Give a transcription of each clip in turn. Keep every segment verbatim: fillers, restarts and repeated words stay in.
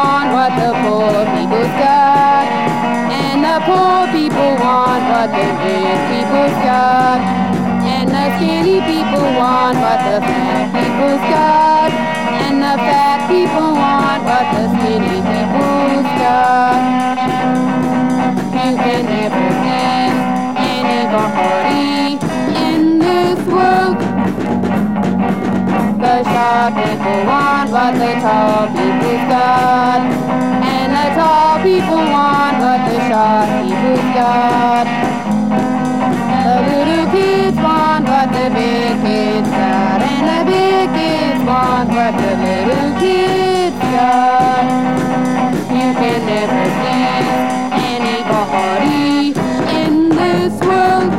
want what the poor people's got, and the poor people want what the rich people's got, and the skinny people want what the fat people's got, and the fat people want what the skinny people's got. You can never please anybody in this world. The short people want what the tall people's got, and the tall people want what the short people's got. The little kids want what the big kids got, and the big kids want what the little kids got. You can never please anybody in this world.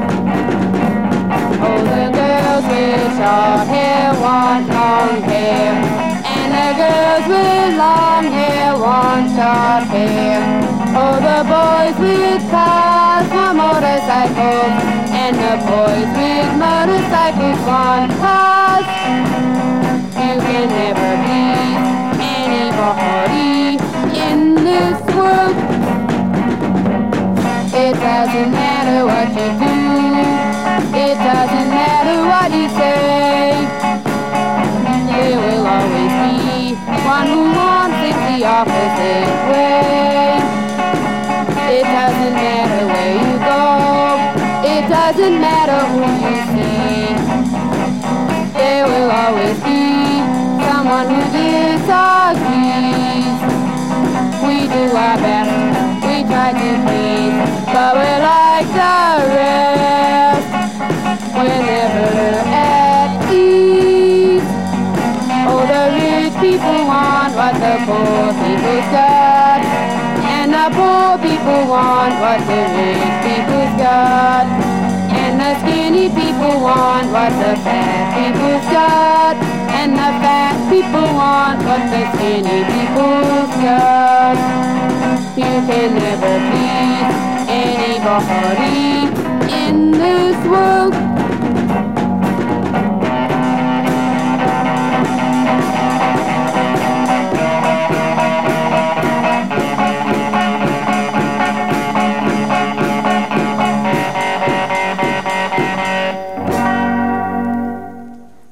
Oh, the girls with short hair want long hair, and the girls with long hair want short hair. Oh, the boys with cars want motorcycles, and the boys with motorcycles want cars. You can never please anybody in this world. It doesn't matter what you do, it doesn't matter what you say. There will always be one who wants it the opposite way. It doesn't matter where you go, it doesn't matter who you see. There will always be someone who disagrees. We do our best, we try to please, but we're like the rest, we're never at ease. Oh, the rich people want what the poor people's got, and the poor people want what the rich people's got, and the skinny people want what the fat people's got, and the fat people want what the skinny people's got. You can never please anybody in this world.